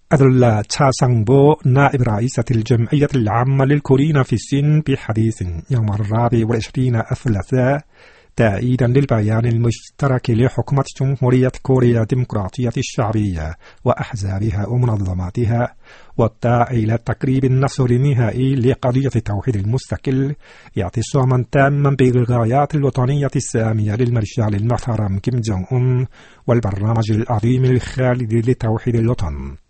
أدلى تشاسانغبو نائب رئيسة الجمعية العامة للكوريين في الصين بحديث يوم 24 الثلاثاء تأييدا للبيان المشترك لحكومة جمهورية كوريا الديمقراطية الشعبية وأحزابها ومنظماتها والداعي إلى تقريب النصر النهائي لقضية التوحيد المستقل اعتصاما تاما بالغايات الوطنية السامية للمرشال المحترم كيم جونغ أون والبرنامج العظيم الخالد لتوحيد الوطن.